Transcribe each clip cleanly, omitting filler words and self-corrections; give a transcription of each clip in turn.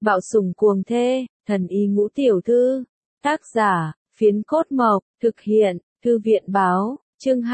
Bạo sủng cuồng thê, thần y ngũ tiểu thư. Tác giả, Phiến Cốt Mộc, thực hiện, Thư viện báo, chương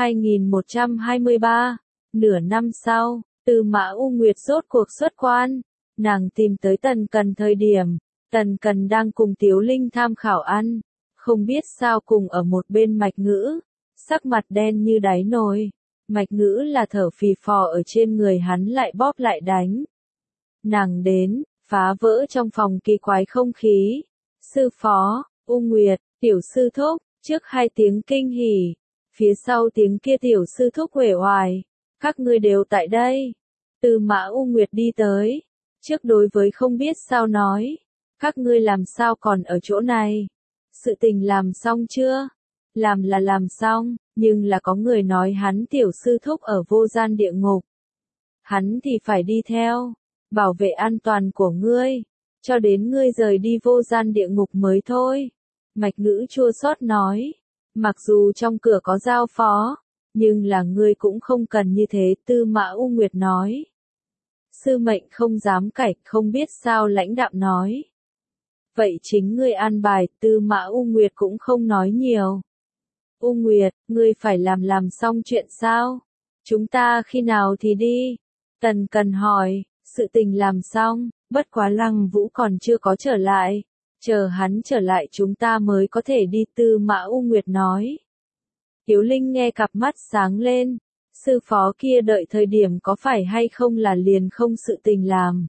2123. Nửa năm sau, Tư Mã U Nguyệt rốt cuộc xuất quan. Nàng tìm tới Tần Cần thời điểm, Tần Cần đang cùng Tiếu Linh tham khảo ăn. Không biết sao cùng ở một bên Mạch Ngữ, sắc mặt đen như đáy nồi. Mạch Ngữ là thở phì phò ở trên người hắn lại bóp lại đánh. Nàng đến, phá vỡ trong phòng kỳ quái không khí. Sư phó, U Nguyệt, tiểu sư thúc, trước hai tiếng kinh hỉ, phía sau tiếng kia tiểu sư thúc uể oải. Các ngươi đều tại đây. Tư Mã U Nguyệt đi tới, trước đối với không biết sao nói. Các ngươi làm sao còn ở chỗ này? Sự tình làm xong chưa? Làm là làm xong, nhưng là có người nói hắn tiểu sư thúc ở vô gian địa ngục. Hắn thì phải đi theo, bảo vệ an toàn của ngươi, cho đến ngươi rời đi vô gian địa ngục mới thôi. Mạch Ngữ chua xót nói, mặc dù trong cửa có giao phó, nhưng là ngươi cũng không cần như thế. Tư Mã U Nguyệt nói. Sư mệnh không dám cạch, không biết sao lãnh đạm nói. Vậy chính ngươi an bài. Tư Mã U Nguyệt cũng không nói nhiều. U Nguyệt, ngươi phải làm xong chuyện sao? Chúng ta khi nào thì đi? Tần Cần hỏi. Sự tình làm xong, bất quá Lăng Vũ còn chưa có trở lại. Chờ hắn trở lại chúng ta mới có thể đi. Tư Mã U Nguyệt nói. Tiếu Linh nghe cặp mắt sáng lên. Sư phó kia đợi thời điểm có phải hay không là liền không sự tình làm.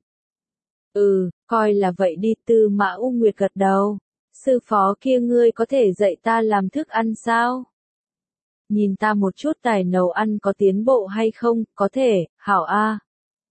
Coi là vậy đi. Tư Mã U Nguyệt gật đầu. Sư phó kia ngươi có thể dạy ta làm thức ăn sao? Nhìn ta một chút tài nấu ăn có tiến bộ hay không? Có thể, hảo a.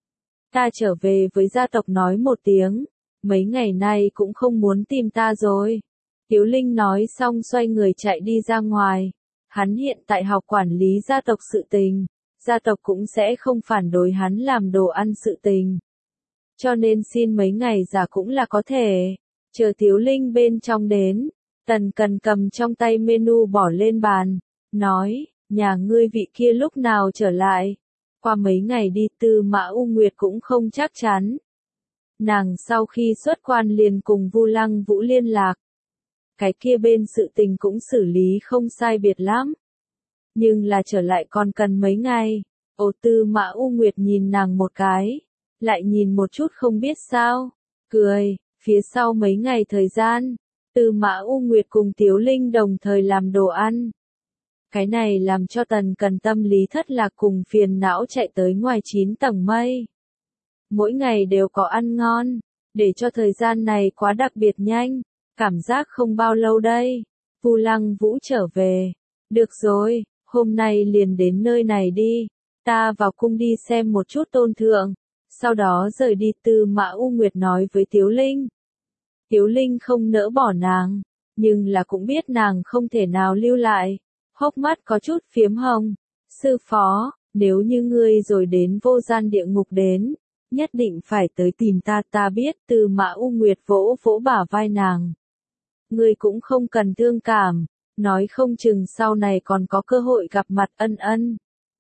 Ta trở về với gia tộc nói một tiếng, mấy ngày nay cũng không muốn tìm ta rồi. Tiếu Linh nói xong xoay người chạy đi ra ngoài. Hắn hiện tại học quản lý gia tộc sự tình, gia tộc cũng sẽ không phản đối hắn làm đồ ăn sự tình. Cho nên xin mấy ngày giả cũng là có thể. Chờ Tiếu Linh bên trong đến, Tần Cần cầm trong tay menu bỏ lên bàn, nói, nhà ngươi vị kia lúc nào trở lại? Qua mấy ngày đi. Tư Mã U Nguyệt cũng không chắc chắn. Nàng sau khi xuất quan liền cùng Vu Lăng Vũ liên lạc. Cái kia bên sự tình cũng xử lý không sai biệt lắm. Nhưng là trở lại còn cần mấy ngày. Tư Mã U Nguyệt nhìn nàng một cái, lại nhìn một chút không biết sao, cười. Phía sau mấy ngày thời gian, Tư Mã U Nguyệt cùng Tiếu Linh đồng thời làm đồ ăn. Cái này làm cho Tần Cần tâm lý thất lạc cùng phiền não chạy tới ngoài 9 tầng mây. Mỗi ngày đều có ăn ngon, để cho thời gian này quá đặc biệt nhanh, cảm giác không bao lâu đây. Vu Lăng Vũ trở về. Được rồi, hôm nay liền đến nơi này đi. Ta vào cung đi xem một chút tôn thượng, sau đó rời đi. Tư Mã U Nguyệt nói với Tiếu Linh. Tiếu Linh không nỡ bỏ nàng, nhưng là cũng biết nàng không thể nào lưu lại. Hốc mắt có chút phiếm hồng. Sư phó, nếu như ngươi rồi đến vô gian địa ngục đến, nhất định phải tới tìm ta. Ta biết. Tư Mã U Nguyệt vỗ vỗ bả vai nàng. Ngươi cũng không cần thương cảm, nói không chừng sau này còn có cơ hội gặp mặt. Ân ân.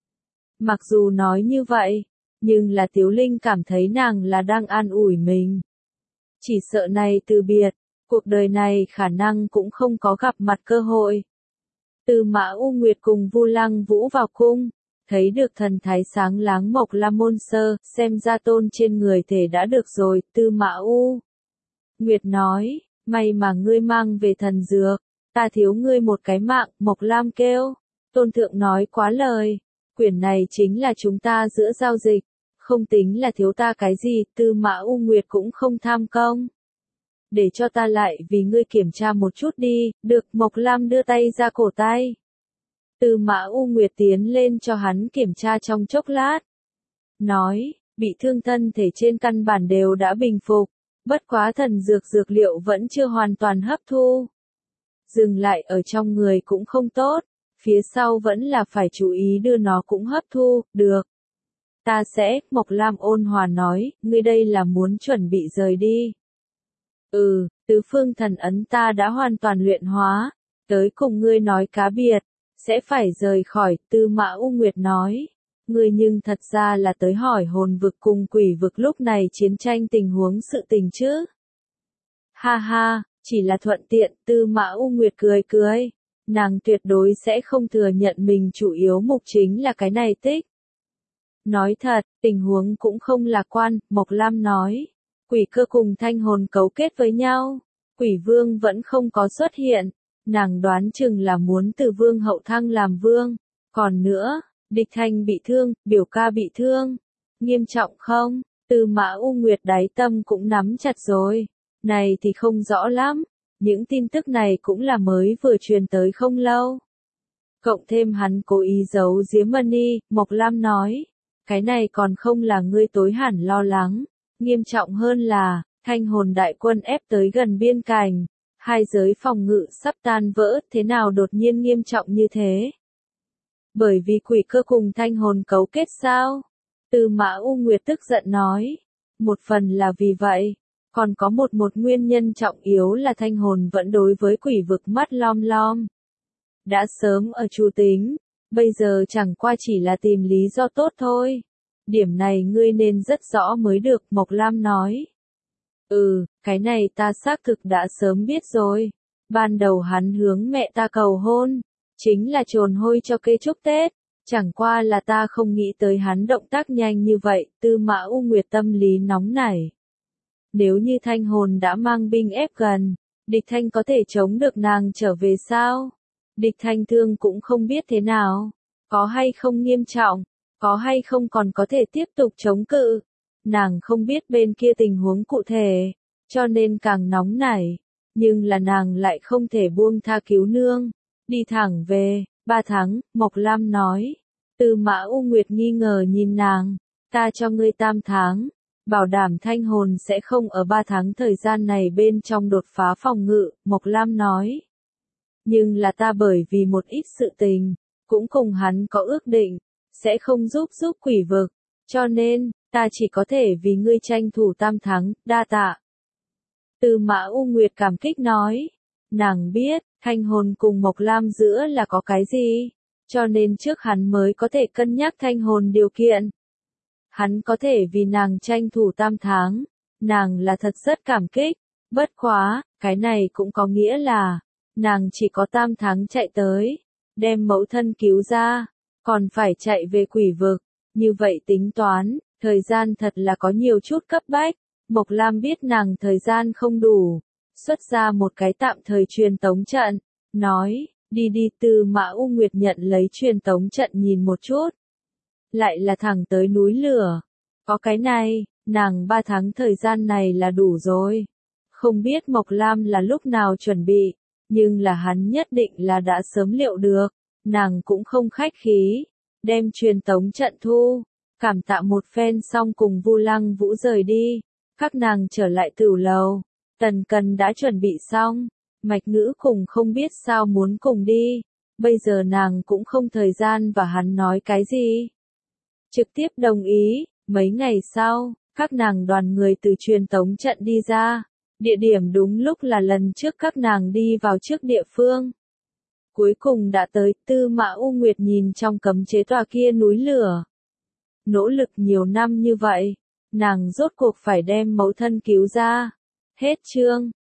Mặc dù nói như vậy, nhưng là Tiếu Linh cảm thấy nàng là đang an ủi mình. Chỉ sợ này từ biệt, cuộc đời này khả năng cũng không có gặp mặt cơ hội. Tư Mã U Nguyệt cùng Vu Lăng Vũ vào cung, thấy được thần thái sáng láng Mộc La Môn Sơ, xem ra tôn trên người thể đã được rồi. Tư Mã U Nguyệt nói, may mà ngươi mang về thần dược, ta thiếu ngươi một cái mạng. Mộc Lam kêu, tôn thượng nói quá lời, quyển này chính là chúng ta giữa giao dịch, không tính là thiếu ta cái gì. Tư Mã U Nguyệt cũng không tham công. Để cho ta lại vì ngươi kiểm tra một chút đi. Được. Mộc Lam đưa tay ra cổ tay. Tư Mã U Nguyệt tiến lên cho hắn kiểm tra trong chốc lát. Nói, bị thương thân thể trên căn bản đều đã bình phục, bất quá thần dược liệu vẫn chưa hoàn toàn hấp thu. Dừng lại ở trong người cũng không tốt, phía sau vẫn là phải chú ý đưa nó cũng hấp thu. Được. Ta sẽ. Mộc Lam ôn hòa nói, ngươi đây là muốn chuẩn bị rời đi. Tứ phương thần ấn ta đã hoàn toàn luyện hóa, tới cùng ngươi nói cá biệt, sẽ phải rời khỏi. Tư Mã U Nguyệt nói, ngươi nhưng thật ra là tới hỏi hồn vực cùng quỷ vực lúc này chiến tranh tình huống sự tình chứ. Ha ha, chỉ là thuận tiện, Tư Mã U Nguyệt cười cười. Nàng tuyệt đối sẽ không thừa nhận mình chủ yếu mục chính là cái này tích. Nói thật, tình huống cũng không lạc quan, Mộc Lam nói. Quỷ cơ cùng thanh hồn cấu kết với nhau. Quỷ vương vẫn không có xuất hiện. Nàng đoán chừng là muốn từ vương hậu thăng làm vương. Còn nữa, địch thanh bị thương, biểu ca bị thương. Nghiêm trọng không? Tư Mã U Nguyệt đáy tâm cũng nắm chặt rồi. Này thì không rõ lắm. Những tin tức này cũng là mới vừa truyền tới không lâu. Cộng thêm hắn cố ý giấu giếm Mani, Mộc Lam nói. Cái này còn không là ngươi tối hẳn lo lắng. Nghiêm trọng hơn là, thanh hồn đại quân ép tới gần biên cảnh. Hai giới phòng ngự sắp tan vỡ, thế nào đột nhiên nghiêm trọng như thế? Bởi vì quỷ cơ cùng thanh hồn cấu kết sao? Tư Mã U Nguyệt tức giận nói. Một phần là vì vậy. Còn có một nguyên nhân trọng yếu là thanh hồn vẫn đối với quỷ vực mắt lom lom. Đã sớm ở chu tính, bây giờ chẳng qua chỉ là tìm lý do tốt thôi. Điểm này ngươi nên rất rõ mới được, Mộc Lam nói. Cái này ta xác thực đã sớm biết rồi. Ban đầu hắn hướng mẹ ta cầu hôn, chính là trồn hôi cho cây chúc Tết. Chẳng qua là ta không nghĩ tới hắn động tác nhanh như vậy, Tư Mã U Nguyệt tâm lý nóng nảy. Nếu như thanh hồn đã mang binh ép gần, địch thanh có thể chống được nàng trở về sao? Địch thanh thương cũng không biết thế nào, có hay không nghiêm trọng, có hay không còn có thể tiếp tục chống cự. Nàng không biết bên kia tình huống cụ thể, cho nên càng nóng nảy, nhưng là nàng lại không thể buông tha cứu nương. Đi thẳng về, 3 tháng, Mộc Lam nói. Tư Mã U Nguyệt nghi ngờ nhìn nàng, ta cho ngươi 8 tháng. Bảo đảm thanh hồn sẽ không ở 3 tháng thời gian này bên trong đột phá phòng ngự, Mộc Lam nói. Nhưng là ta bởi vì một ít sự tình, cũng cùng hắn có ước định, sẽ không giúp quỷ vực, cho nên, ta chỉ có thể vì ngươi tranh thủ 8 tháng, đa tạ. Tư Mã U Nguyệt cảm kích nói, nàng biết, thanh hồn cùng Mộc Lam giữa là có cái gì, cho nên trước hắn mới có thể cân nhắc thanh hồn điều kiện. Hắn có thể vì nàng tranh thủ 8 tháng, nàng là thật rất cảm kích, bất quá, cái này cũng có nghĩa là, nàng chỉ có 8 tháng chạy tới, đem mẫu thân cứu ra, còn phải chạy về quỷ vực, như vậy tính toán, thời gian thật là có nhiều chút cấp bách, Mộc Lam biết nàng thời gian không đủ, xuất ra một cái tạm thời truyền tống trận, nói, đi Tư Mã U Nguyệt nhận lấy truyền tống trận nhìn một chút. Lại là thẳng tới núi lửa. Có cái này, nàng 3 tháng thời gian này là đủ rồi. Không biết Mộc Lam là lúc nào chuẩn bị, nhưng là hắn nhất định là đã sớm liệu được. Nàng cũng không khách khí, đem truyền tống trận thu, cảm tạ một phen xong cùng Vu Lăng Vũ rời đi. Các nàng trở lại tửu lầu, Tần Cần đã chuẩn bị xong, Mạch Ngữ cùng không biết sao muốn cùng đi. Bây giờ nàng cũng không thời gian và hắn nói cái gì. Trực tiếp đồng ý, mấy ngày sau, các nàng đoàn người từ truyền tống trận đi ra. Địa điểm đúng lúc là lần trước các nàng đi vào trước địa phương. Cuối cùng đã tới, Tư Mã U Nguyệt nhìn trong cấm chế tòa kia núi lửa. Nỗ lực nhiều năm như vậy, nàng rốt cuộc phải đem mẫu thân cứu ra. Hết chương.